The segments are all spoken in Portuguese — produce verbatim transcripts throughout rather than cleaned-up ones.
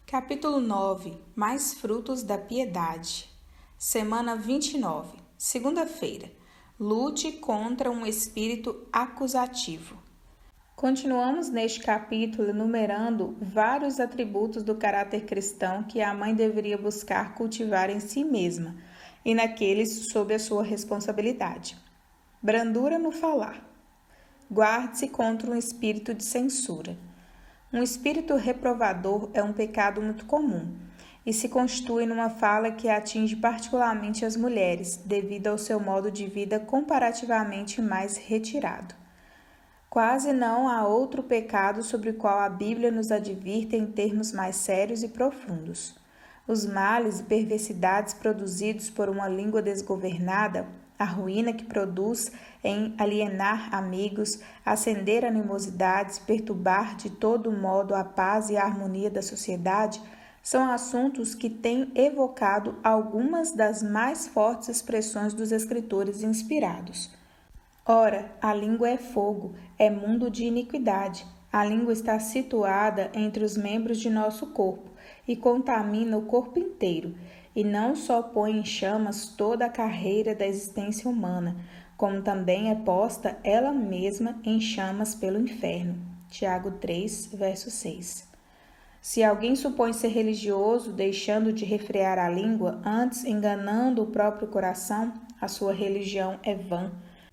Capítulo nove. Mais frutos da piedade. Semana vinte e nove. Segunda-feira. Lute contra um espírito acusativo. Continuamos neste capítulo enumerando vários atributos do caráter cristão que a mãe deveria buscar cultivar em si mesma e naqueles sob a sua responsabilidade. Brandura no falar. Guarde-se contra um espírito de censura. Um espírito reprovador é um pecado muito comum e se constitui numa fala que atinge particularmente as mulheres, devido ao seu modo de vida comparativamente mais retirado. Quase não há outro pecado sobre o qual a Bíblia nos advirte em termos mais sérios e profundos. Os males e perversidades produzidos por uma língua desgovernada, a ruína que produz em alienar amigos, acender animosidades, perturbar de todo modo a paz e a harmonia da sociedade, são assuntos que têm evocado algumas das mais fortes expressões dos escritores inspirados. Ora, a língua é fogo, é mundo de iniquidade. A língua está situada entre os membros de nosso corpo e contamina o corpo inteiro, e não só põe em chamas toda a carreira da existência humana, como também é posta ela mesma em chamas pelo inferno. Tiago três, verso seis. Se alguém supõe ser religioso, deixando de refrear a língua, antes enganando o próprio coração, a sua religião é vã.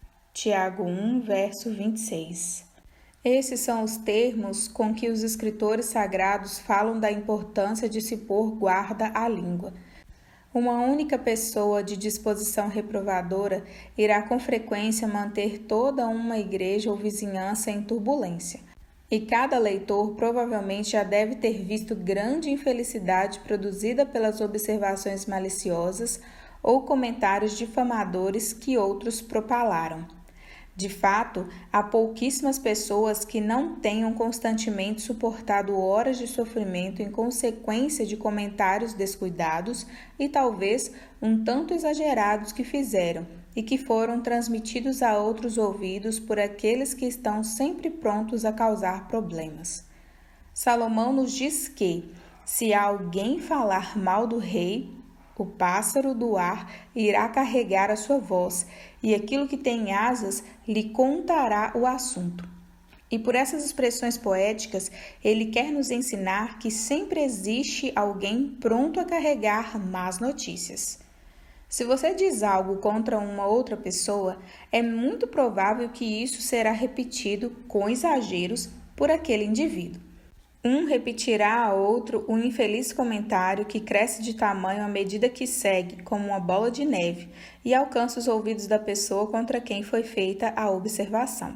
Tiago um, verso vinte e seis. Esses são os termos com que os escritores sagrados falam da importância de se pôr guarda à língua. Uma única pessoa de disposição reprovadora irá com frequência manter toda uma igreja ou vizinhança em turbulência. E cada leitor provavelmente já deve ter visto grande infelicidade produzida pelas observações maliciosas ou comentários difamadores que outros propalaram. De fato, há pouquíssimas pessoas que não tenham constantemente suportado horas de sofrimento em consequência de comentários descuidados e talvez um tanto exagerados que fizeram e que foram transmitidos a outros ouvidos por aqueles que estão sempre prontos a causar problemas. Salomão nos diz que, se alguém falar mal do rei, o pássaro do ar irá carregar a sua voz, e aquilo que tem asas lhe contará o assunto. E por essas expressões poéticas, ele quer nos ensinar que sempre existe alguém pronto a carregar más notícias. Se você diz algo contra uma outra pessoa, é muito provável que isso será repetido com exageros por aquele indivíduo. Um repetirá a outro o infeliz comentário que cresce de tamanho à medida que segue, como uma bola de neve, e alcança os ouvidos da pessoa contra quem foi feita a observação.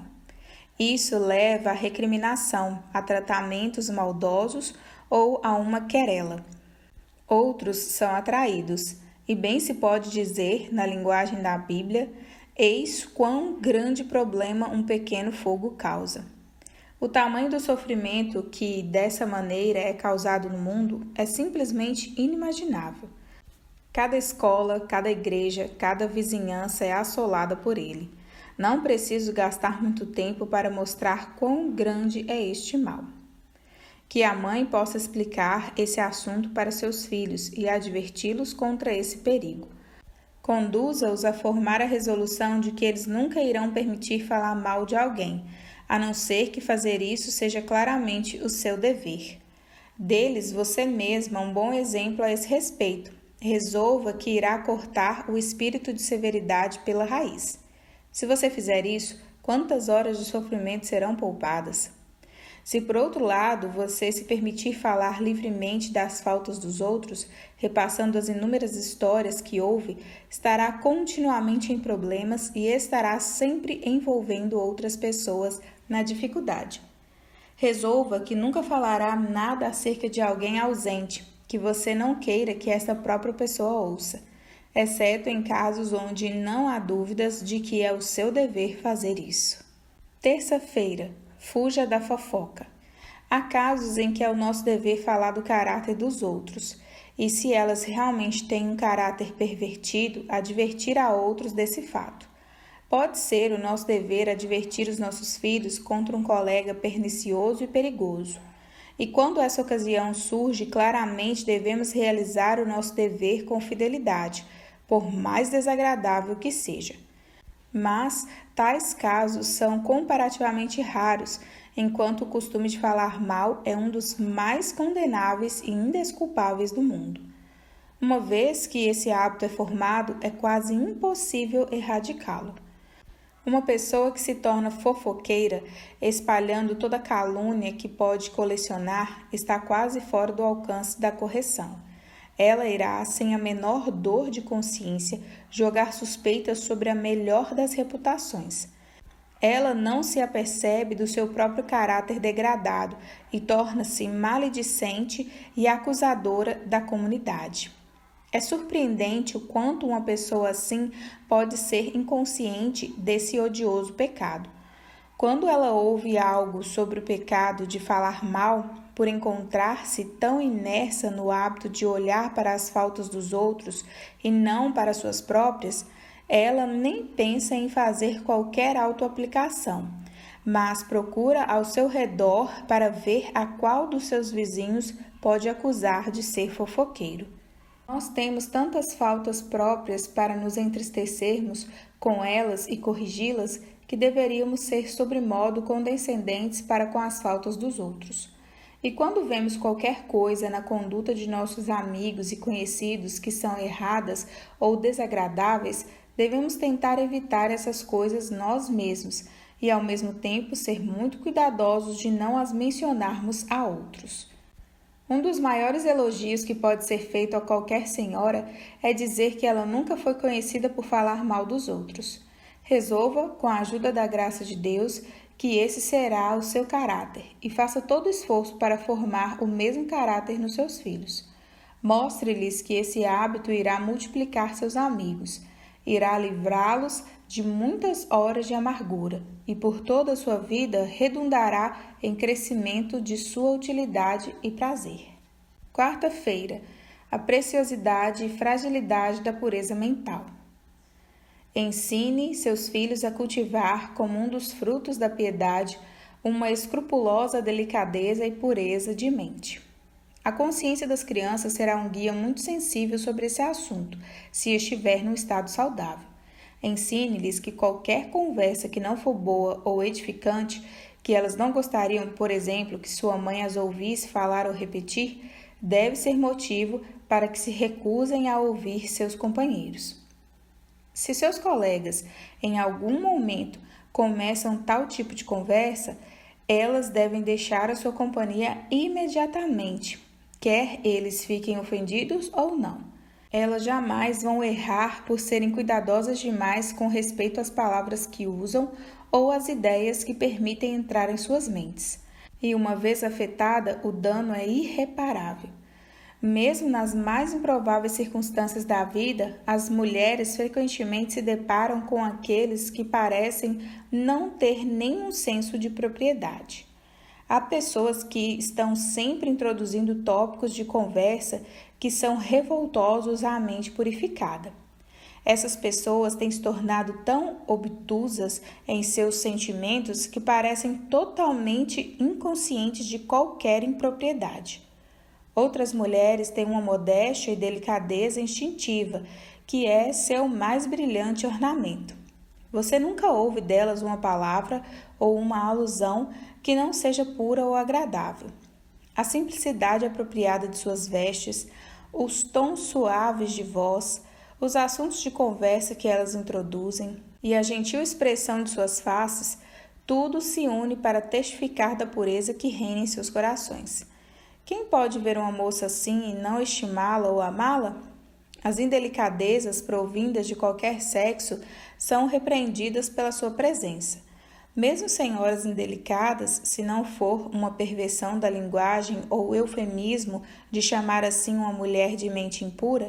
Isso leva à recriminação, a tratamentos maldosos ou a uma querela. Outros são atraídos, e bem se pode dizer, na linguagem da Bíblia, eis quão grande problema um pequeno fogo causa. O tamanho do sofrimento que, dessa maneira, é causado no mundo é simplesmente inimaginável. Cada escola, cada igreja, cada vizinhança é assolada por ele. Não preciso gastar muito tempo para mostrar quão grande é este mal. Que a mãe possa explicar esse assunto para seus filhos e adverti-los contra esse perigo. Conduza-os a formar a resolução de que eles nunca irão permitir falar mal de alguém, a não ser que fazer isso seja claramente o seu dever. Deles, você mesma, um bom exemplo a esse respeito. Resolva que irá cortar o espírito de severidade pela raiz. Se você fizer isso, quantas horas de sofrimento serão poupadas? Se, por outro lado, você se permitir falar livremente das faltas dos outros, repassando as inúmeras histórias que ouve, estará continuamente em problemas e estará sempre envolvendo outras pessoas na dificuldade. Resolva que nunca falará nada acerca de alguém ausente, que você não queira que essa própria pessoa ouça, exceto em casos onde não há dúvidas de que é o seu dever fazer isso. Terça-feira. Fuja da fofoca. Há casos em que é o nosso dever falar do caráter dos outros, e se elas realmente têm um caráter pervertido, advertir a outros desse fato. Pode ser o nosso dever advertir os nossos filhos contra um colega pernicioso e perigoso. E quando essa ocasião surge, claramente devemos realizar o nosso dever com fidelidade, por mais desagradável que seja. Mas tais casos são comparativamente raros, enquanto o costume de falar mal é um dos mais condenáveis e indesculpáveis do mundo. Uma vez que esse hábito é formado, é quase impossível erradicá-lo. Uma pessoa que se torna fofoqueira, espalhando toda calúnia que pode colecionar, está quase fora do alcance da correção. Ela irá, sem a menor dor de consciência, jogar suspeitas sobre a melhor das reputações. Ela não se apercebe do seu próprio caráter degradado e torna-se maledicente e acusadora da comunidade. É surpreendente o quanto uma pessoa assim pode ser inconsciente desse odioso pecado. Quando ela ouve algo sobre o pecado de falar mal, por encontrar-se tão imersa no hábito de olhar para as faltas dos outros e não para suas próprias, ela nem pensa em fazer qualquer autoaplicação, mas procura ao seu redor para ver a qual dos seus vizinhos pode acusar de ser fofoqueiro. Nós temos tantas faltas próprias para nos entristecermos com elas e corrigi-las que deveríamos ser sobremodo condescendentes para com as faltas dos outros. E quando vemos qualquer coisa na conduta de nossos amigos e conhecidos que são erradas ou desagradáveis, devemos tentar evitar essas coisas nós mesmos e, ao mesmo tempo, ser muito cuidadosos de não as mencionarmos a outros. Um dos maiores elogios que pode ser feito a qualquer senhora é dizer que ela nunca foi conhecida por falar mal dos outros. Resolva, com a ajuda da graça de Deus, que esse será o seu caráter e faça todo o esforço para formar o mesmo caráter nos seus filhos. Mostre-lhes que esse hábito irá multiplicar seus amigos, irá livrá-los de muitas horas de amargura e por toda a sua vida redundará em crescimento de sua utilidade e prazer. Quarta-feira, a preciosidade e fragilidade da pureza mental. Ensine seus filhos a cultivar como um dos frutos da piedade uma escrupulosa delicadeza e pureza de mente. A consciência das crianças será um guia muito sensível sobre esse assunto, se estiver num estado saudável. Ensine-lhes que qualquer conversa que não for boa ou edificante, que elas não gostariam, por exemplo, que sua mãe as ouvisse falar ou repetir, deve ser motivo para que se recusem a ouvir seus companheiros. Se seus colegas, em algum momento, começam tal tipo de conversa, elas devem deixar a sua companhia imediatamente, quer eles fiquem ofendidos ou não. Elas jamais vão errar por serem cuidadosas demais com respeito às palavras que usam ou às ideias que permitem entrar em suas mentes. E uma vez afetada, o dano é irreparável. Mesmo nas mais improváveis circunstâncias da vida, as mulheres frequentemente se deparam com aqueles que parecem não ter nenhum senso de propriedade. Há pessoas que estão sempre introduzindo tópicos de conversa que são revoltosos à mente purificada. Essas pessoas têm se tornado tão obtusas em seus sentimentos que parecem totalmente inconscientes de qualquer impropriedade. Outras mulheres têm uma modéstia e delicadeza instintiva, que é seu mais brilhante ornamento. Você nunca ouve delas uma palavra ou uma alusão que não seja pura ou agradável. A simplicidade apropriada de suas vestes, os tons suaves de voz, os assuntos de conversa que elas introduzem e a gentil expressão de suas faces, tudo se une para testificar da pureza que reina em seus corações. Quem pode ver uma moça assim e não estimá-la ou amá-la? As indelicadezas provindas de qualquer sexo são repreendidas pela sua presença. Mesmo senhoras indelicadas, se não for uma perversão da linguagem ou eufemismo de chamar assim uma mulher de mente impura,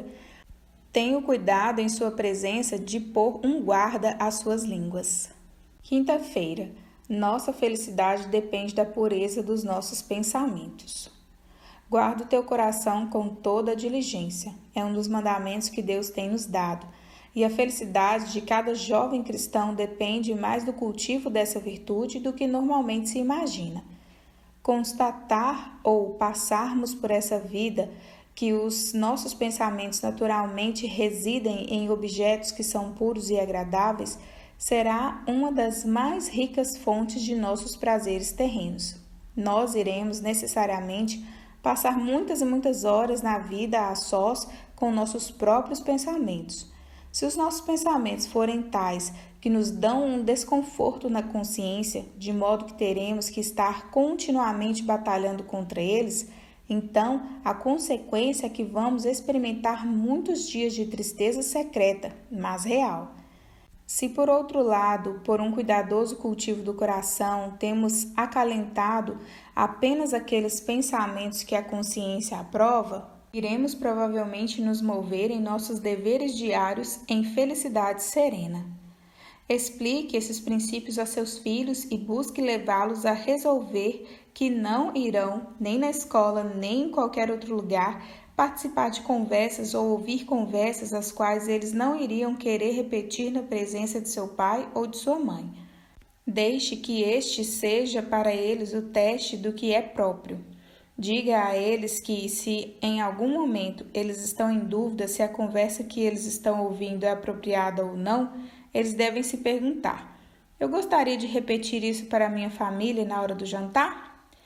tenha cuidado em sua presença de pôr um guarda às suas línguas. Quinta-feira. Nossa felicidade depende da pureza dos nossos pensamentos. Guarda o teu coração com toda a diligência. É um dos mandamentos que Deus tem nos dado. E a felicidade de cada jovem cristão depende mais do cultivo dessa virtude do que normalmente se imagina. constatar ou passarmos por essa vida que os nossos pensamentos naturalmente residem em objetos que são puros e agradáveis, será uma das mais ricas fontes de nossos prazeres terrenos. Nós iremos necessariamente passar muitas e muitas horas na vida a sós com nossos próprios pensamentos. Se os nossos pensamentos forem tais que nos dão um desconforto na consciência, de modo que teremos que estar continuamente batalhando contra eles, então a consequência é que vamos experimentar muitos dias de tristeza secreta, mas real. Se, por outro lado, por um cuidadoso cultivo do coração, temos acalentado apenas aqueles pensamentos que a consciência aprova, iremos provavelmente nos mover em nossos deveres diários em felicidade serena. Explique esses princípios a seus filhos e busque levá-los a resolver que não irão, nem na escola, nem em qualquer outro lugar, participar de conversas ou ouvir conversas as quais eles não iriam querer repetir na presença de seu pai ou de sua mãe. Deixe que este seja para eles o teste do que é próprio. Diga a eles que, se em algum momento eles estão em dúvida se a conversa que eles estão ouvindo é apropriada ou não, eles devem se perguntar: eu gostaria de repetir isso para a minha família na hora do jantar?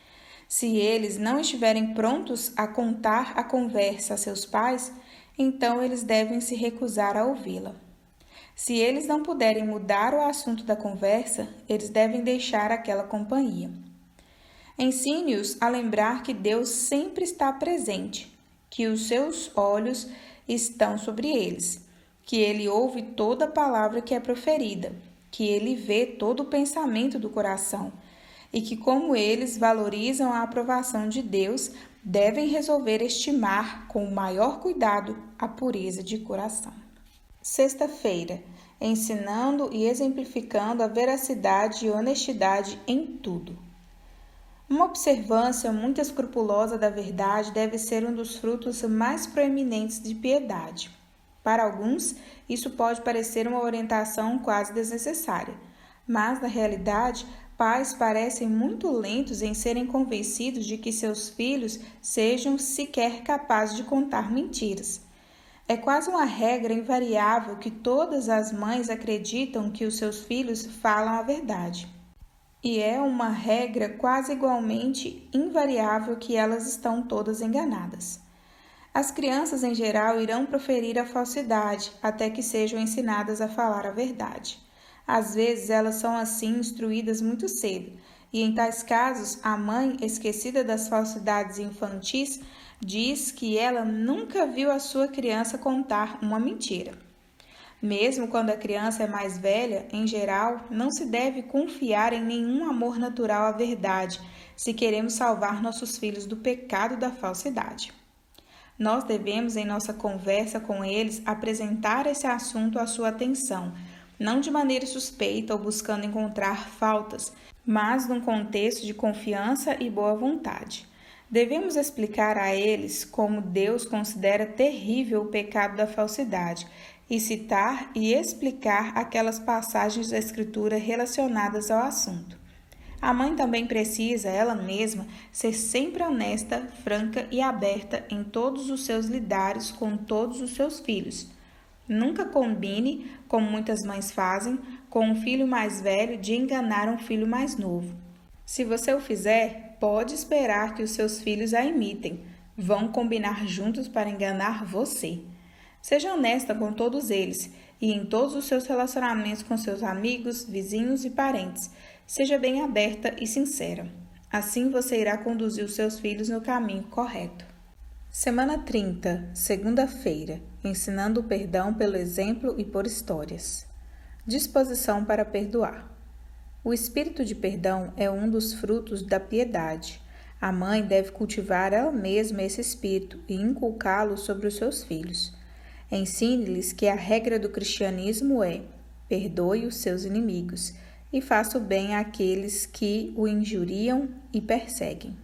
Se eles não estiverem prontos a contar a conversa a seus pais, então eles devem se recusar a ouvi-la. Se eles não puderem mudar o assunto da conversa, eles devem deixar aquela companhia. Ensine-os a lembrar que Deus sempre está presente, que os seus olhos estão sobre eles, que Ele ouve toda palavra que é proferida, que Ele vê todo o pensamento do coração, e que, como eles valorizam a aprovação de Deus, devem resolver estimar com o maior cuidado a pureza de coração. Sexta-feira, ensinando e exemplificando a veracidade e honestidade em tudo. Uma observância muito escrupulosa da verdade deve ser um dos frutos mais proeminentes de piedade. Para alguns, isso pode parecer uma orientação quase desnecessária, mas, na realidade, pais parecem muito lentos em serem convencidos de que seus filhos sejam sequer capazes de contar mentiras. É quase uma regra invariável que todas as mães acreditam que os seus filhos falam a verdade. E é uma regra quase igualmente invariável que elas estão todas enganadas. As crianças, em geral, irão proferir a falsidade até que sejam ensinadas a falar a verdade. Às vezes, elas são assim instruídas muito cedo, e em tais casos, a mãe, esquecida das falsidades infantis, diz que ela nunca viu a sua criança contar uma mentira. Mesmo quando a criança é mais velha, em geral, não se deve confiar em nenhum amor natural à verdade, se queremos salvar nossos filhos do pecado da falsidade. Nós devemos, em nossa conversa com eles, apresentar esse assunto à sua atenção, não de maneira suspeita ou buscando encontrar faltas, mas num contexto de confiança e boa vontade. Devemos explicar a eles como Deus considera terrível o pecado da falsidade e citar e explicar aquelas passagens da Escritura relacionadas ao assunto. A mãe também precisa, ela mesma, ser sempre honesta, franca e aberta em todos os seus lidares com todos os seus filhos. Nunca combine, como muitas mães fazem, com um filho mais velho de enganar um filho mais novo. Se você o fizer, pode esperar que os seus filhos a imitem. Vão combinar juntos para enganar você. Seja honesta com todos eles e em todos os seus relacionamentos com seus amigos, vizinhos e parentes. Seja bem aberta e sincera. Assim você irá conduzir os seus filhos no caminho correto. Semana trinta, segunda-feira, ensinando o perdão pelo exemplo e por histórias. Disposição para perdoar. O espírito de perdão é um dos frutos da piedade. A mãe deve cultivar ela mesma esse espírito e inculcá-lo sobre os seus filhos. Ensine-lhes que a regra do cristianismo é: perdoe os seus inimigos e faça o bem àqueles que o injuriam e perseguem.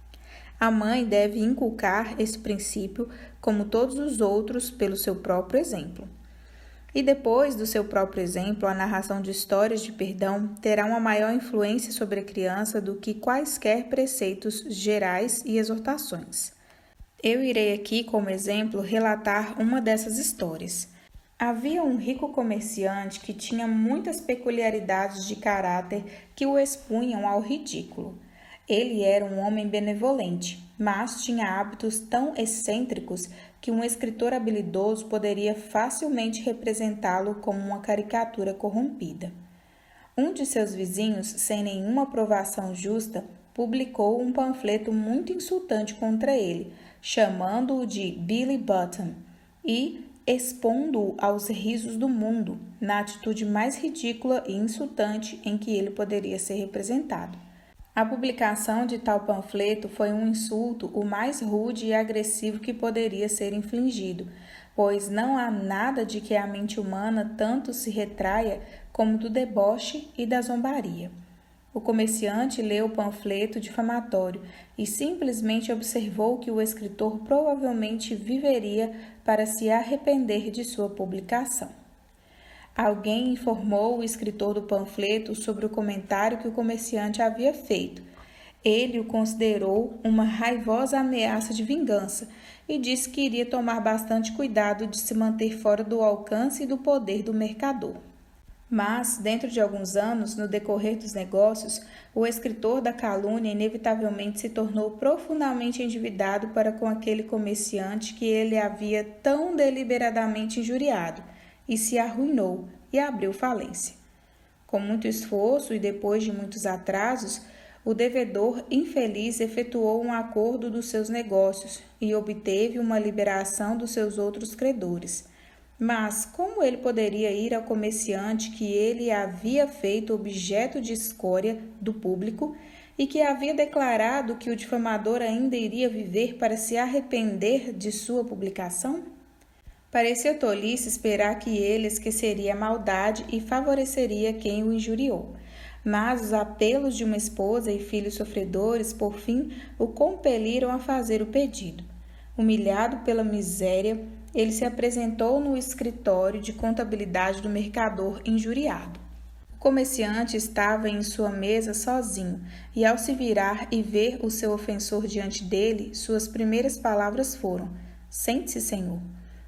A mãe deve inculcar esse princípio, como todos os outros, pelo seu próprio exemplo. E depois do seu próprio exemplo, a narração de histórias de perdão terá uma maior influência sobre a criança do que quaisquer preceitos gerais e exortações. Eu irei aqui, como exemplo, relatar uma dessas histórias. Havia um rico comerciante que tinha muitas peculiaridades de caráter que o expunham ao ridículo. Ele era um homem benevolente, mas tinha hábitos tão excêntricos que um escritor habilidoso poderia facilmente representá-lo como uma caricatura corrompida. Um de seus vizinhos, sem nenhuma aprovação justa, publicou um panfleto muito insultante contra ele, chamando-o de Billy Button e expondo-o aos risos do mundo, na atitude mais ridícula e insultante em que ele poderia ser representado. A publicação de tal panfleto foi um insulto o mais rude e agressivo que poderia ser infligido, pois não há nada de que a mente humana tanto se retraia como do deboche e da zombaria. O comerciante leu o panfleto difamatório e simplesmente observou que o escritor provavelmente viveria para se arrepender de sua publicação. Alguém informou o escritor do panfleto sobre o comentário que o comerciante havia feito. Ele o considerou uma raivosa ameaça de vingança e disse que iria tomar bastante cuidado de se manter fora do alcance e do poder do mercador. Mas, dentro de alguns anos, no decorrer dos negócios, o escritor da calúnia inevitavelmente se tornou profundamente endividado para com aquele comerciante que ele havia tão deliberadamente injuriado, e se arruinou e abriu falência. Com muito esforço e depois de muitos atrasos, o devedor infeliz efetuou um acordo dos seus negócios e obteve uma liberação dos seus outros credores. Mas como ele poderia ir ao comerciante que ele havia feito objeto de escória do público e que havia declarado que o difamador ainda iria viver para se arrepender de sua publicação? Parecia tolice esperar que ele esqueceria a maldade e favoreceria quem o injuriou. Mas os apelos de uma esposa e filhos sofredores, por fim, o compeliram a fazer o pedido. Humilhado pela miséria, ele se apresentou no escritório de contabilidade do mercador injuriado. O comerciante estava em sua mesa sozinho, e ao se virar e ver o seu ofensor diante dele, suas primeiras palavras foram: "Sente-se, senhor."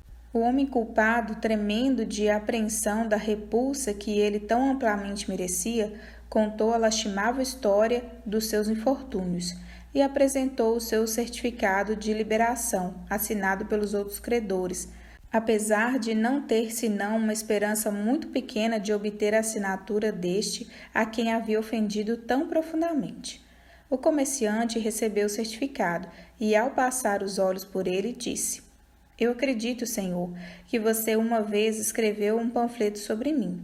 O homem culpado, tremendo de apreensão da repulsa que ele tão amplamente merecia, contou a lastimável história dos seus infortúnios e apresentou o seu certificado de liberação, assinado pelos outros credores, apesar de não ter senão uma esperança muito pequena de obter a assinatura deste a quem havia ofendido tão profundamente. O comerciante recebeu o certificado e, ao passar os olhos por ele, disse: "Eu acredito, senhor, que você uma vez escreveu um panfleto sobre mim."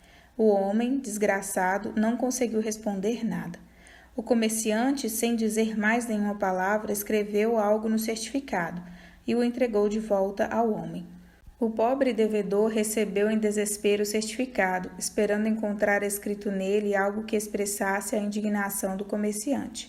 O homem, desgraçado, não conseguiu responder nada. O comerciante, sem dizer mais nenhuma palavra, escreveu algo no certificado e o entregou de volta ao homem. O pobre devedor recebeu em desespero o certificado, esperando encontrar escrito nele algo que expressasse a indignação do comerciante.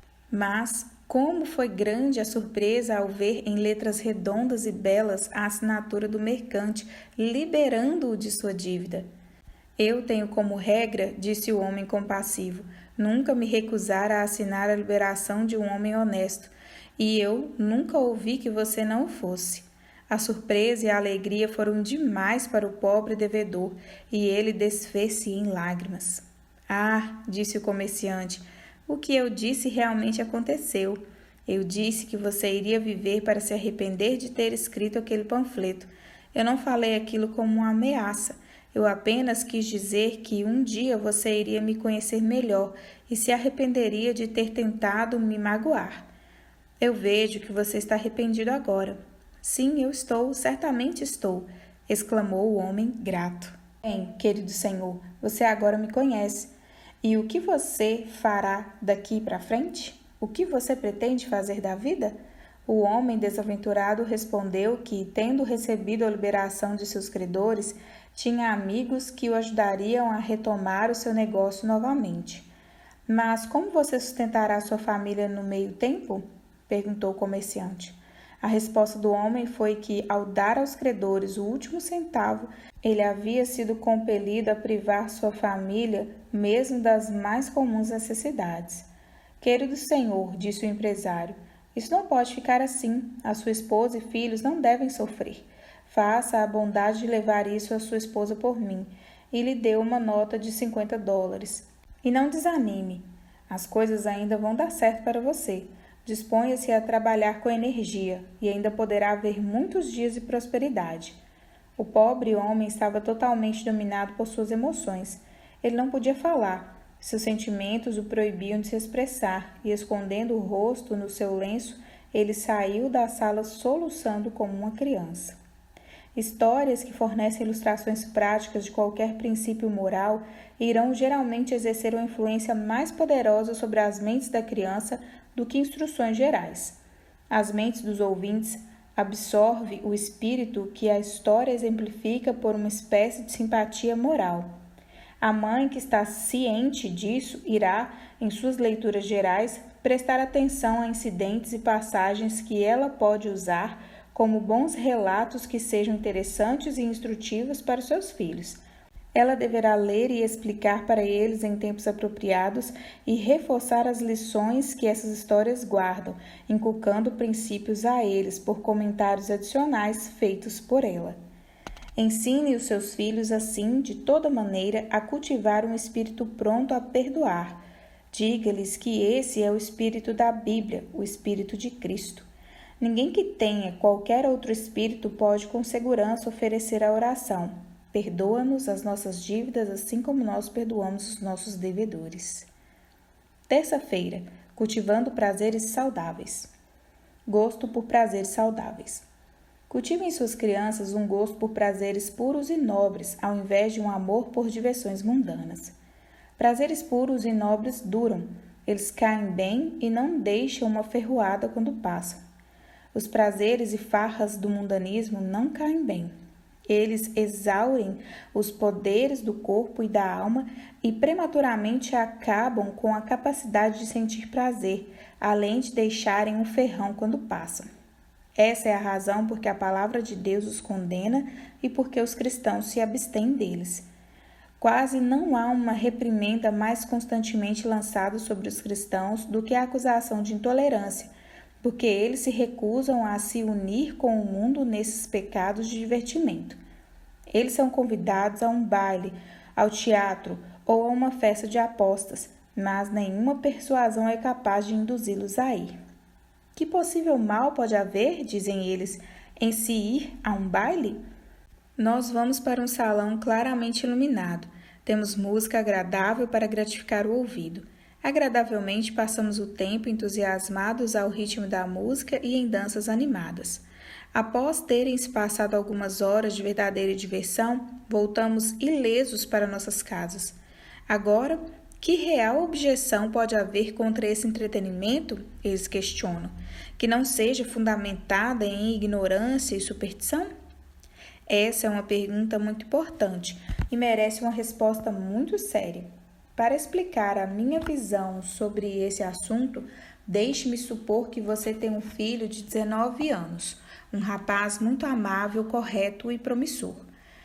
Mas, como foi grande a surpresa ao ver em letras redondas e belas a assinatura do mercante, liberando-o de sua dívida. "Eu tenho como regra," disse o homem compassivo, "nunca me recusar a assinar a liberação de um homem honesto, e eu nunca ouvi que você não o fosse." A surpresa e a alegria foram demais para o pobre devedor, e ele desfez-se em lágrimas. "Ah," disse o comerciante, "o que eu disse realmente aconteceu. Eu disse que você iria viver para se arrepender de ter escrito aquele panfleto. Eu não falei aquilo como uma ameaça. Eu apenas quis dizer que um dia você iria me conhecer melhor e se arrependeria de ter tentado me magoar. Eu vejo que você está arrependido agora." "Sim, eu estou, certamente estou," exclamou o homem grato. "Bem, querido senhor, você agora me conhece. E o que você fará daqui para frente? O que você pretende fazer da vida?" O homem desaventurado respondeu que, tendo recebido a liberação de seus credores, tinha amigos que o ajudariam a retomar o seu negócio novamente. "Mas como você sustentará sua família no meio tempo?" perguntou o comerciante. A resposta do homem foi que, ao dar aos credores o último centavo, ele havia sido compelido a privar sua família mesmo das mais comuns necessidades. Querido senhor, disse o empresário, isso não pode ficar assim. A sua esposa e filhos não devem sofrer. Faça a bondade de levar isso à sua esposa por mim. E lhe deu uma nota de cinquenta dólares. E não desanime. As coisas ainda vão dar certo para você. Disponha-se a trabalhar com energia e ainda poderá haver muitos dias de prosperidade. O pobre homem estava totalmente dominado por suas emoções. Ele não podia falar. Seus sentimentos o proibiam de se expressar e, escondendo o rosto no seu lenço, ele saiu da sala soluçando como uma criança. Histórias que fornecem ilustrações práticas de qualquer princípio moral irão geralmente exercer uma influência mais poderosa sobre as mentes da criança do que instruções gerais. As mentes dos ouvintes absorvem o espírito que a história exemplifica por uma espécie de simpatia moral. A mãe que está ciente disso irá, em suas leituras gerais, prestar atenção a incidentes e passagens que ela pode usar como bons relatos que sejam interessantes e instrutivos para os seus filhos. Ela deverá ler e explicar para eles em tempos apropriados e reforçar as lições que essas histórias guardam, inculcando princípios a eles por comentários adicionais feitos por ela. Ensine os seus filhos, assim, de toda maneira, a cultivar um espírito pronto a perdoar. Diga-lhes que esse é o espírito da Bíblia, o espírito de Cristo. Ninguém que tenha qualquer outro espírito pode com segurança oferecer a oração: perdoa-nos as nossas dívidas, assim como nós perdoamos os nossos devedores. Terça-feira, cultivando prazeres saudáveis. Gosto por prazeres saudáveis. Cultive em suas crianças um gosto por prazeres puros e nobres, ao invés de um amor por diversões mundanas. Prazeres puros e nobres duram, eles caem bem e não deixam uma ferroada quando passam. Os prazeres e farras do mundanismo não caem bem. Eles exaurem os poderes do corpo e da alma e prematuramente acabam com a capacidade de sentir prazer, além de deixarem um ferrão quando passam. Essa é a razão por que a palavra de Deus os condena e por que os cristãos se abstêm deles. Quase não há uma reprimenda mais constantemente lançada sobre os cristãos do que a acusação de intolerância, porque eles se recusam a se unir com o mundo nesses pecados de divertimento. Eles são convidados a um baile, ao teatro ou a uma festa de apostas, mas nenhuma persuasão é capaz de induzi-los a ir. Que possível mal pode haver, dizem eles, em se ir a um baile? Nós vamos para um salão claramente iluminado. Temos música agradável para gratificar o ouvido. Agradavelmente passamos o tempo entusiasmados ao ritmo da música e em danças animadas. Após terem se passado algumas horas de verdadeira diversão, voltamos ilesos para nossas casas. Agora, que real objeção pode haver contra esse entretenimento? Eles questionam. Que não seja fundamentada em ignorância e superstição? Essa é uma pergunta muito importante e merece uma resposta muito séria. Para explicar a minha visão sobre esse assunto, deixe-me supor que você tem um filho de dezenove anos, um rapaz muito amável, correto e promissor.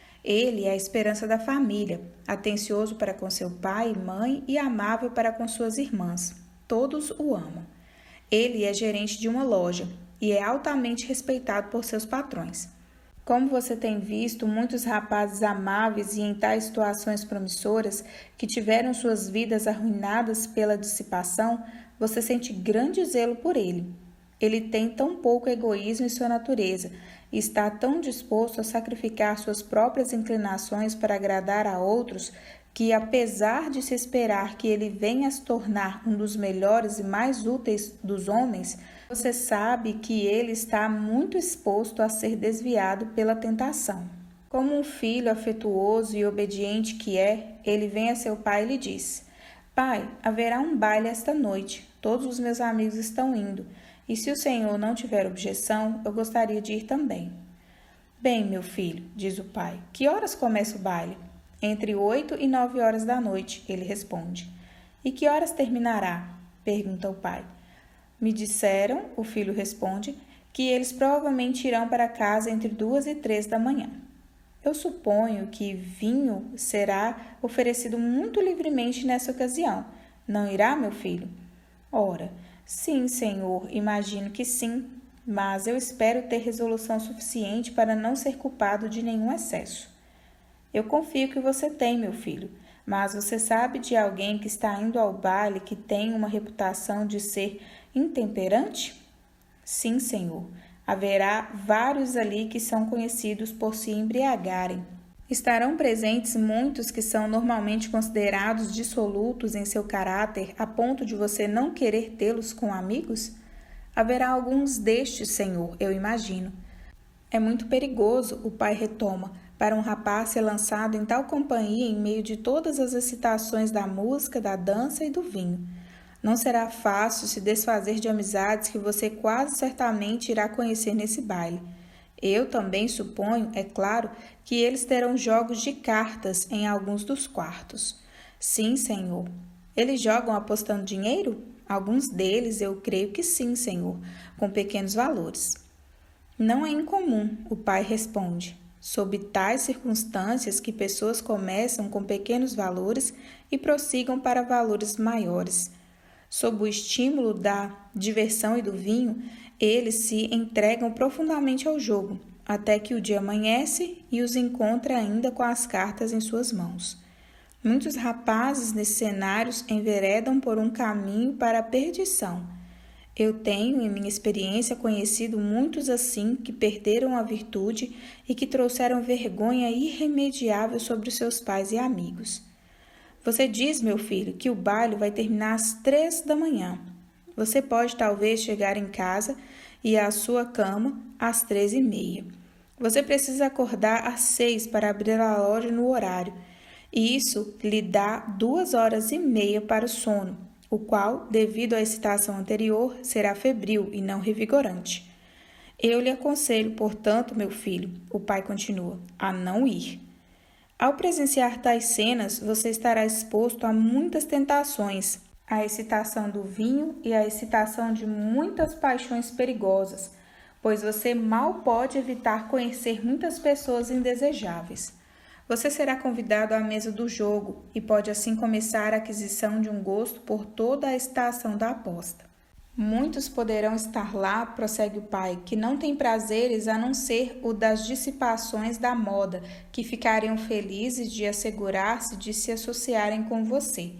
Ele é a esperança da família, atencioso para com seu pai e mãe e amável para com suas irmãs. Todos o amam. Ele é gerente de uma loja e é altamente respeitado por seus patrões. Como você tem visto muitos rapazes amáveis e em tais situações promissoras que tiveram suas vidas arruinadas pela dissipação, você sente grande zelo por ele. Ele tem tão pouco egoísmo em sua natureza e está tão disposto a sacrificar suas próprias inclinações para agradar a outros que, apesar de se esperar que ele venha a se tornar um dos melhores e mais úteis dos homens, você sabe que ele está muito exposto a ser desviado pela tentação. Como um filho afetuoso e obediente que é, ele vem a seu pai e lhe diz: Pai, haverá um baile esta noite, todos os meus amigos estão indo, e se o senhor não tiver objeção, eu gostaria de ir também. Bem, meu filho, diz o pai, que horas começa o baile? Entre oito e nove horas da noite, ele responde. E que horas terminará? Pergunta o pai. Me disseram, o filho responde, que eles provavelmente irão para casa entre duas e três da manhã. Eu suponho que vinho será oferecido muito livremente nessa ocasião. Não irá, meu filho? Ora, sim, senhor, imagino que sim, mas eu espero ter resolução suficiente para não ser culpado de nenhum excesso. Eu confio que você tem, meu filho, mas você sabe de alguém que está indo ao baile que tem uma reputação de ser intemperante? Sim, senhor. Haverá vários ali que são conhecidos por se embriagarem. Estarão presentes muitos que são normalmente considerados dissolutos em seu caráter a ponto de você não querer tê-los com amigos? Haverá alguns destes, senhor, eu imagino. É muito perigoso, o pai retoma, para um rapaz ser lançado em tal companhia em meio de todas as excitações da música, da dança e do vinho. Não será fácil se desfazer de amizades que você quase certamente irá conhecer nesse baile. Eu também suponho, é claro, que eles terão jogos de cartas em alguns dos quartos. Sim, senhor. Eles jogam apostando dinheiro? Alguns deles, eu creio que sim, senhor, com pequenos valores. Não é incomum, o pai responde. Sob tais circunstâncias que pessoas começam com pequenos valores e prossigam para valores maiores. Sob o estímulo da diversão e do vinho, eles se entregam profundamente ao jogo, até que o dia amanhece e os encontra ainda com as cartas em suas mãos. Muitos rapazes nesses cenários enveredam por um caminho para a perdição. Eu tenho, em minha experiência, conhecido muitos assim que perderam a virtude e que trouxeram vergonha irremediável sobre os seus pais e amigos. Você diz, meu filho, que o baile vai terminar às três da manhã. Você pode talvez chegar em casa e à sua cama às três e meia. Você precisa acordar às seis para abrir a loja no horário, e isso lhe dá duas horas e meia para o sono, o qual, devido à excitação anterior, será febril e não revigorante. Eu lhe aconselho, portanto, meu filho, o pai continua, a não ir. Ao presenciar tais cenas, você estará exposto a muitas tentações, a excitação do vinho e a excitação de muitas paixões perigosas, pois você mal pode evitar conhecer muitas pessoas indesejáveis. Você será convidado à mesa do jogo e pode assim começar a aquisição de um gosto por toda a excitação da aposta. Muitos poderão estar lá, prossegue o pai, que não têm prazeres a não ser o das dissipações da moda, que ficariam felizes de assegurar-se de se associarem com você.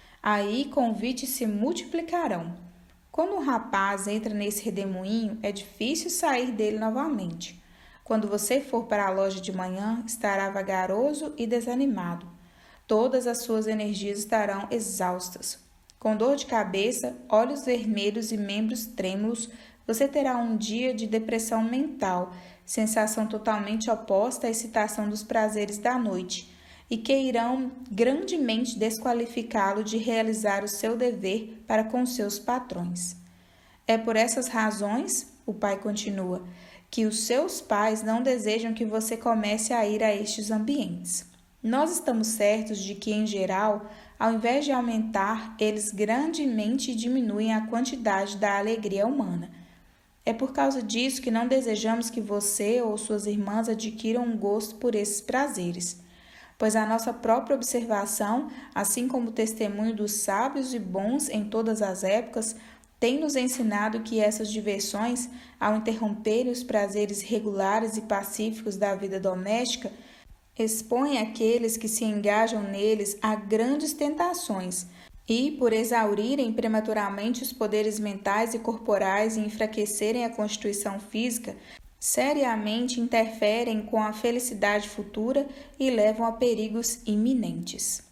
Aí convites se multiplicarão. Quando um rapaz entra nesse redemoinho, é difícil sair dele novamente. Quando você for para a loja de manhã, estará vagaroso e desanimado. Todas as suas energias estarão exaustas. Com dor de cabeça, olhos vermelhos e membros trêmulos, você terá um dia de depressão mental, sensação totalmente oposta à excitação dos prazeres da noite, e que irão grandemente desqualificá-lo de realizar o seu dever para com seus patrões. É por essas razões, o pai continua, que os seus pais não desejam que você comece a ir a estes ambientes. Nós estamos certos de que, em geral, ao invés de aumentar, eles grandemente diminuem a quantidade da alegria humana. É por causa disso que não desejamos que você ou suas irmãs adquiram um gosto por esses prazeres, pois a nossa própria observação, assim como o testemunho dos sábios e bons em todas as épocas, tem nos ensinado que essas diversões, ao interromperem os prazeres regulares e pacíficos da vida doméstica, expõem aqueles que se engajam neles a grandes tentações e, por exaurirem prematuramente os poderes mentais e corporais e enfraquecerem a constituição física, seriamente interferem com a felicidade futura e levam a perigos iminentes.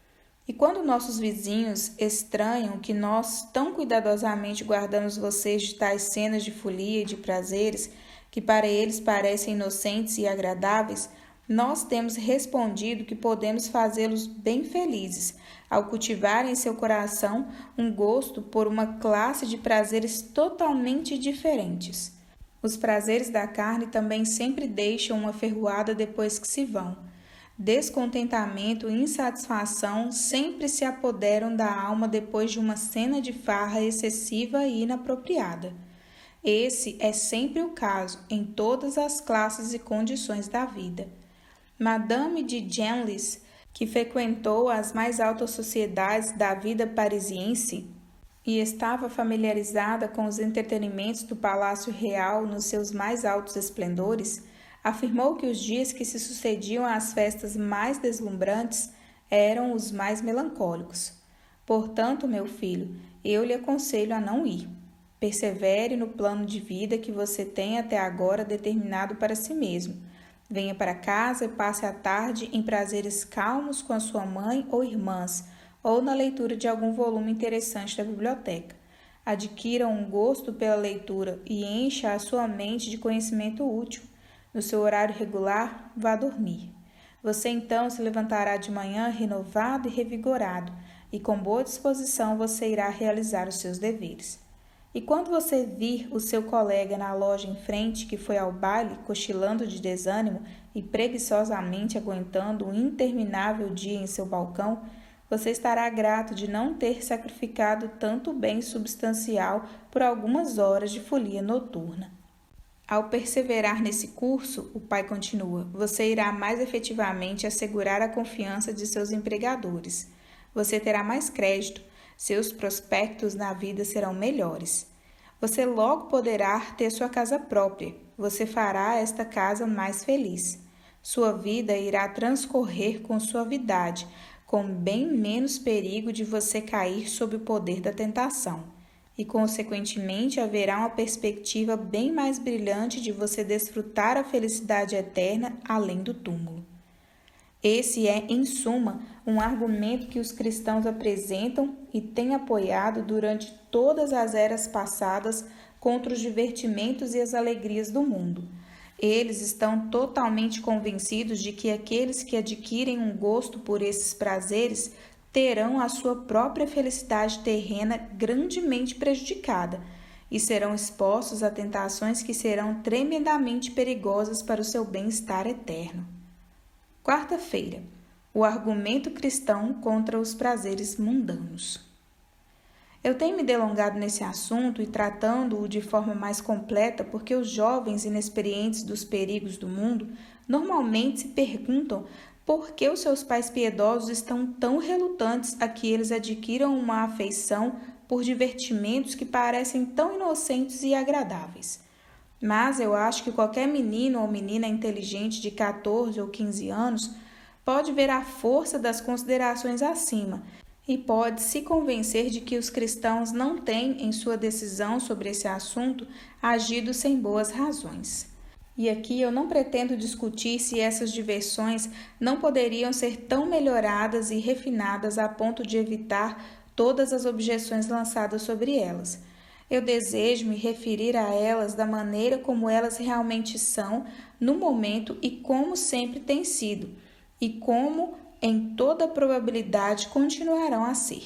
E quando nossos vizinhos estranham que nós tão cuidadosamente guardamos vocês de tais cenas de folia e de prazeres, que para eles parecem inocentes e agradáveis, nós temos respondido que podemos fazê-los bem felizes, ao cultivar em seu coração um gosto por uma classe de prazeres totalmente diferentes. Os prazeres da carne também sempre deixam uma ferroada depois que se vão. Descontentamento e insatisfação sempre se apoderam da alma depois de uma cena de farra excessiva e inapropriada. Esse é sempre o caso em todas as classes e condições da vida. Madame de Genlis, que frequentou as mais altas sociedades da vida parisiense e estava familiarizada com os entretenimentos do Palácio Real nos seus mais altos esplendores, afirmou que os dias que se sucediam às festas mais deslumbrantes eram os mais melancólicos. Portanto, meu filho, eu lhe aconselho a não ir. Persevere no plano de vida que você tem até agora determinado para si mesmo. Venha para casa e passe a tarde em prazeres calmos com a sua mãe ou irmãs, ou na leitura de algum volume interessante da biblioteca. Adquira um gosto pela leitura e encha a sua mente de conhecimento útil. No seu horário regular, vá dormir. Você então se levantará de manhã renovado e revigorado, e com boa disposição você irá realizar os seus deveres. E quando você vir o seu colega na loja em frente que foi ao baile, cochilando de desânimo e preguiçosamente aguentando um interminável dia em seu balcão, você estará grato de não ter sacrificado tanto bem substancial por algumas horas de folia noturna. Ao perseverar nesse curso, o pai continua, você irá mais efetivamente assegurar a confiança de seus empregadores. Você terá mais crédito, seus prospectos na vida serão melhores. Você logo poderá ter sua casa própria. Você fará esta casa mais feliz. Sua vida irá transcorrer com suavidade, com bem menos perigo de você cair sob o poder da tentação. E, consequentemente, haverá uma perspectiva bem mais brilhante de você desfrutar a felicidade eterna além do túmulo. Esse é, em suma, um argumento que os cristãos apresentam e têm apoiado durante todas as eras passadas contra os divertimentos e as alegrias do mundo. Eles estão totalmente convencidos de que aqueles que adquirem um gosto por esses prazeres terão a sua própria felicidade terrena grandemente prejudicada e serão expostos a tentações que serão tremendamente perigosas para o seu bem-estar eterno. Quarta-feira, o argumento cristão contra os prazeres mundanos. Eu tenho me delongado nesse assunto e tratando-o de forma mais completa porque os jovens inexperientes dos perigos do mundo normalmente se perguntam por que os seus pais piedosos estão tão relutantes a que eles adquiram uma afeição por divertimentos que parecem tão inocentes e agradáveis. Mas eu acho que qualquer menino ou menina inteligente de quatorze ou quinze anos pode ver a força das considerações acima e pode se convencer de que os cristãos não têm, em sua decisão sobre esse assunto, agido sem boas razões. E aqui eu não pretendo discutir se essas diversões não poderiam ser tão melhoradas e refinadas a ponto de evitar todas as objeções lançadas sobre elas. Eu desejo me referir a elas da maneira como elas realmente são no momento e como sempre têm sido, e como, em toda probabilidade, continuarão a ser.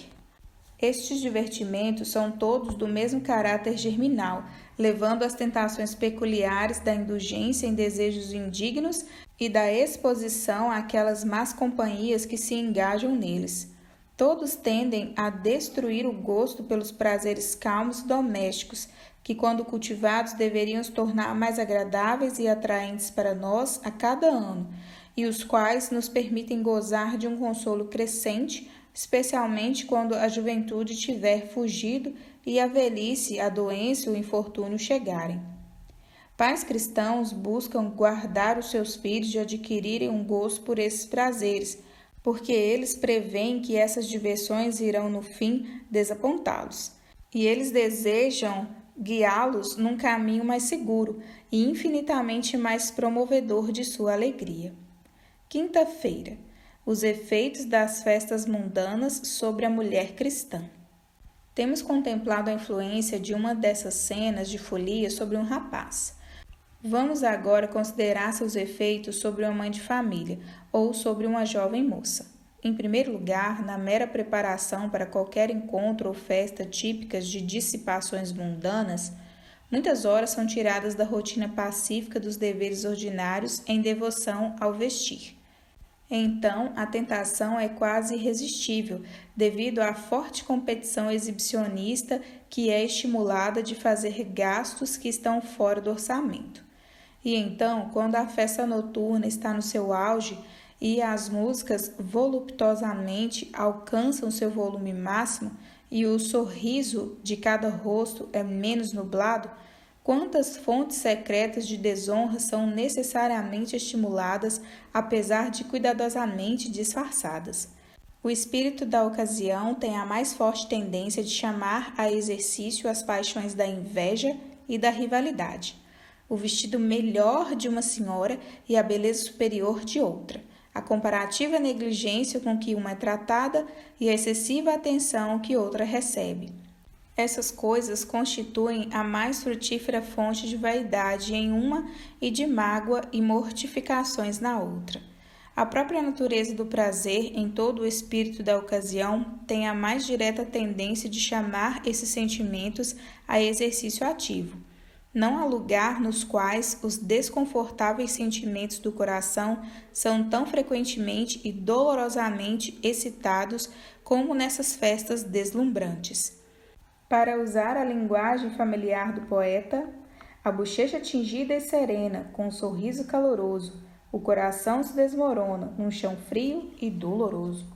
Estes divertimentos são todos do mesmo caráter germinal, levando às tentações peculiares da indulgência em desejos indignos e da exposição àquelas más companhias que se engajam neles. Todos tendem a destruir o gosto pelos prazeres calmos e domésticos, que, quando cultivados, deveriam se tornar mais agradáveis e atraentes para nós a cada ano, e os quais nos permitem gozar de um consolo crescente, especialmente quando a juventude tiver fugido e a velhice, a doença e o infortúnio chegarem. Pais cristãos buscam guardar os seus filhos de adquirirem um gosto por esses prazeres, porque eles preveem que essas diversões irão, no fim, desapontá-los. E eles desejam guiá-los num caminho mais seguro e infinitamente mais promovedor de sua alegria. Quinta-feira, os efeitos das festas mundanas sobre a mulher cristã. Temos contemplado a influência de uma dessas cenas de folia sobre um rapaz. Vamos agora considerar seus efeitos sobre uma mãe de família ou sobre uma jovem moça. Em primeiro lugar, na mera preparação para qualquer encontro ou festa típicas de dissipações mundanas, muitas horas são tiradas da rotina pacífica dos deveres ordinários em devoção ao vestir. Então, a tentação é quase irresistível, devido à forte competição exibicionista que é estimulada de fazer gastos que estão fora do orçamento. E então, quando a festa noturna está no seu auge e as músicas voluptuosamente alcançam seu volume máximo e o sorriso de cada rosto é menos nublado, quantas fontes secretas de desonra são necessariamente estimuladas, apesar de cuidadosamente disfarçadas. O espírito da ocasião tem a mais forte tendência de chamar a exercício as paixões da inveja e da rivalidade, o vestido melhor de uma senhora e a beleza superior de outra, a comparativa negligência com que uma é tratada e a excessiva atenção que outra recebe. Essas coisas constituem a mais frutífera fonte de vaidade em uma e de mágoa e mortificações na outra. A própria natureza do prazer em todo o espírito da ocasião tem a mais direta tendência de chamar esses sentimentos a exercício ativo. Não há lugar nos quais os desconfortáveis sentimentos do coração são tão frequentemente e dolorosamente excitados como nessas festas deslumbrantes. Para usar a linguagem familiar do poeta, a bochecha tingida e serena, com um sorriso caloroso, o coração se desmorona num chão frio e doloroso.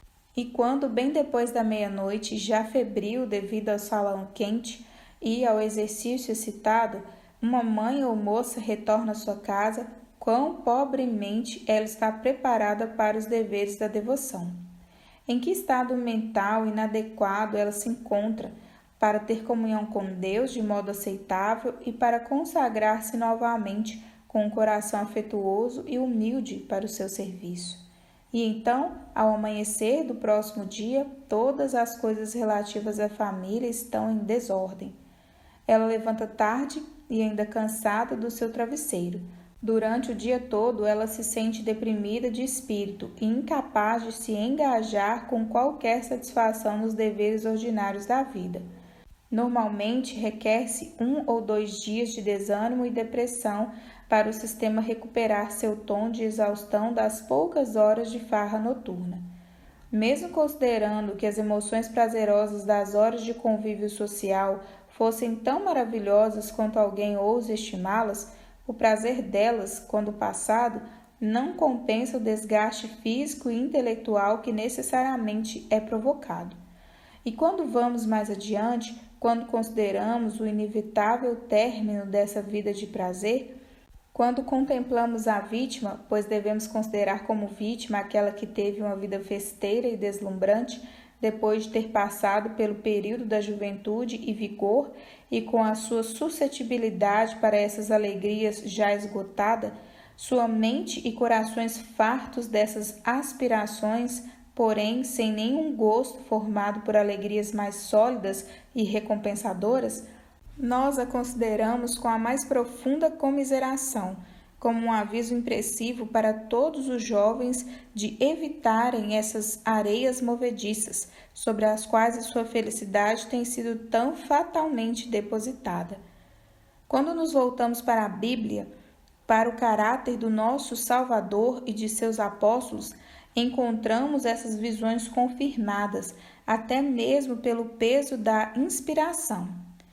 E quando, bem depois da meia-noite, já febril devido ao salão quente e ao exercício excitado, uma mãe ou moça retorna à sua casa, quão pobremente ela está preparada para os deveres da devoção. Em que estado mental inadequado ela se encontra para ter comunhão com Deus de modo aceitável e para consagrar-se novamente com um coração afetuoso e humilde para o seu serviço. E então, ao amanhecer do próximo dia, todas as coisas relativas à família estão em desordem. Ela levanta tarde e ainda cansada do seu travesseiro. Durante o dia todo, ela se sente deprimida de espírito e incapaz de se engajar com qualquer satisfação nos deveres ordinários da vida. Normalmente, requer-se um ou dois dias de desânimo e depressão para o sistema recuperar seu tom de exaustão das poucas horas de farra noturna. Mesmo considerando que as emoções prazerosas das horas de convívio social fossem tão maravilhosas quanto alguém ouse estimá-las, o prazer delas, quando passado, não compensa o desgaste físico e intelectual que necessariamente é provocado. E quando vamos mais adiante, quando consideramos o inevitável término dessa vida de prazer, quando contemplamos a vítima, pois devemos considerar como vítima aquela que teve uma vida festeira e deslumbrante, depois de ter passado pelo período da juventude e vigor e com a sua suscetibilidade para essas alegrias já esgotada, sua mente e corações fartos dessas aspirações, porém sem nenhum gosto formado por alegrias mais sólidas e recompensadoras, nós a consideramos com a mais profunda comiseração, como um aviso impressivo para todos os jovens de evitarem essas areias movediças, sobre as quais a sua felicidade tem sido tão fatalmente depositada. Quando nos voltamos para a Bíblia, para o caráter do nosso Salvador e de seus apóstolos, encontramos essas visões confirmadas, até mesmo pelo peso da inspiração.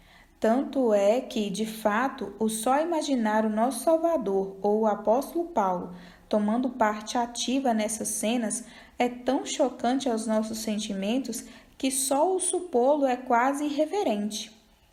Tanto é que, de fato, o só imaginar o nosso Salvador ou o apóstolo Paulo tomando parte ativa nessas cenas é tão chocante aos nossos sentimentos que só o supô-lo é quase irreverente.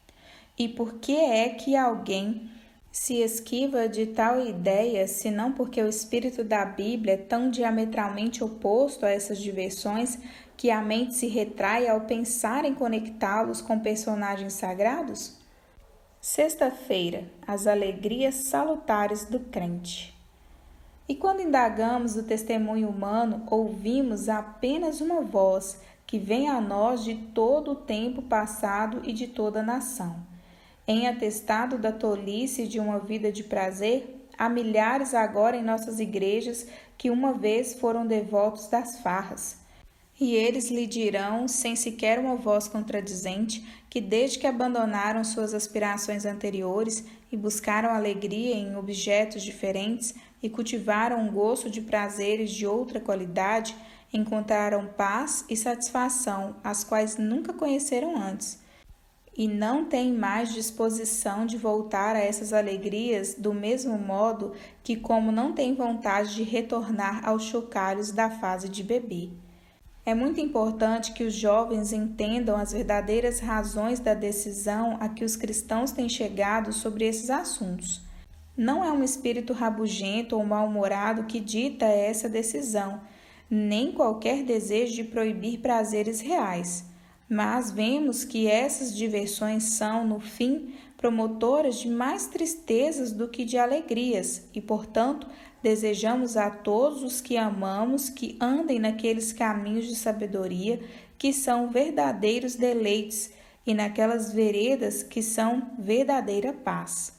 E por que é que alguém se esquiva de tal ideia, senão porque o espírito da Bíblia é tão diametralmente oposto a essas diversões que a mente se retrai ao pensar em conectá-los com personagens sagrados? Sexta-feira, as alegrias salutares do crente. E quando indagamos o testemunho humano, ouvimos apenas uma voz que vem a nós de todo o tempo passado e de toda a nação. Em atestado da tolice de uma vida de prazer, há milhares agora em nossas igrejas que uma vez foram devotos das farras. E eles lhe dirão, sem sequer uma voz contradizente, que desde que abandonaram suas aspirações anteriores e buscaram alegria em objetos diferentes, e cultivaram um gosto de prazeres de outra qualidade, encontraram paz e satisfação, as quais nunca conheceram antes, e não têm mais disposição de voltar a essas alegrias do mesmo modo que como não têm vontade de retornar aos chocalhos da fase de bebê. É muito importante que os jovens entendam as verdadeiras razões da decisão a que os cristãos têm chegado sobre esses assuntos. Não é um espírito rabugento ou mal-humorado que dita essa decisão, nem qualquer desejo de proibir prazeres reais, mas vemos que essas diversões são, no fim, promotoras de mais tristezas do que de alegrias e, portanto, desejamos a todos os que amamos que andem naqueles caminhos de sabedoria que são verdadeiros deleites e naquelas veredas que são verdadeira paz.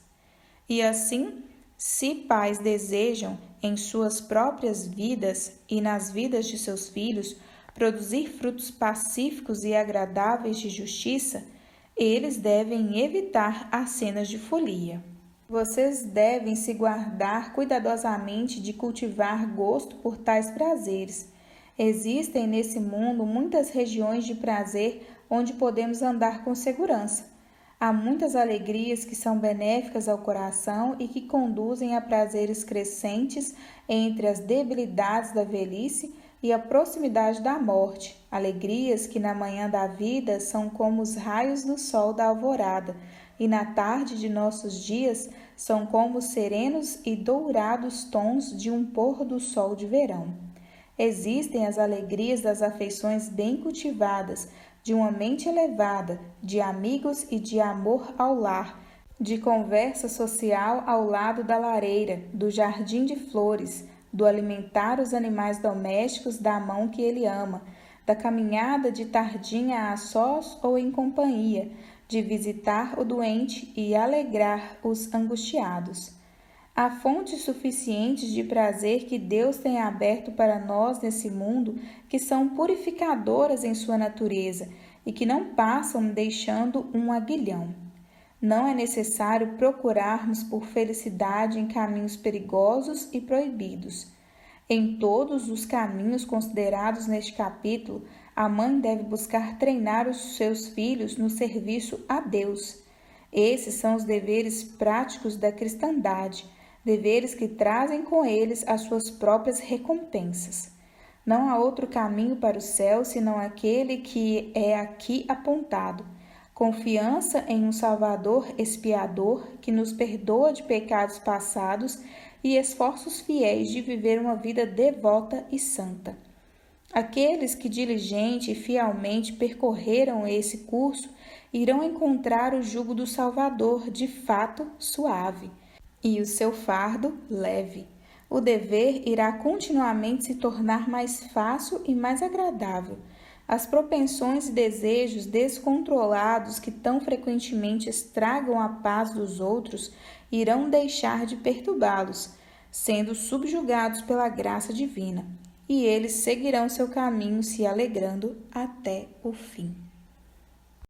E assim, se pais desejam, em suas próprias vidas e nas vidas de seus filhos, produzir frutos pacíficos e agradáveis de justiça, eles devem evitar as cenas de folia. Vocês devem se guardar cuidadosamente de cultivar gosto por tais prazeres. Existem nesse mundo muitas regiões de prazer onde podemos andar com segurança. Há muitas alegrias que são benéficas ao coração e que conduzem a prazeres crescentes entre as debilidades da velhice e a proximidade da morte, alegrias que na manhã da vida são como os raios do sol da alvorada, e na tarde de nossos dias são como os serenos e dourados tons de um pôr do sol de verão. Existem as alegrias das afeições bem cultivadas, de uma mente elevada, de amigos e de amor ao lar, de conversa social ao lado da lareira, do jardim de flores, do alimentar os animais domésticos da mão que ele ama, da caminhada de tardinha a sós ou em companhia, de visitar o doente e alegrar os angustiados. Há fontes suficientes de prazer que Deus tem aberto para nós nesse mundo que são purificadoras em sua natureza e que não passam deixando um aguilhão. Não é necessário procurarmos por felicidade em caminhos perigosos e proibidos. Em todos os caminhos considerados neste capítulo, a mãe deve buscar treinar os seus filhos no serviço a Deus. Esses são os deveres práticos da cristandade, deveres que trazem com eles as suas próprias recompensas. Não há outro caminho para o céu senão aquele que é aqui apontado. Confiança em um Salvador expiador que nos perdoa de pecados passados e esforços fiéis de viver uma vida devota e santa. Aqueles que diligente e fielmente percorreram esse curso irão encontrar o jugo do Salvador de fato suave e o seu fardo leve. O dever irá continuamente se tornar mais fácil e mais agradável. As propensões e desejos descontrolados que tão frequentemente estragam a paz dos outros irão deixar de perturbá-los, sendo subjugados pela graça divina, e eles seguirão seu caminho se alegrando até o fim.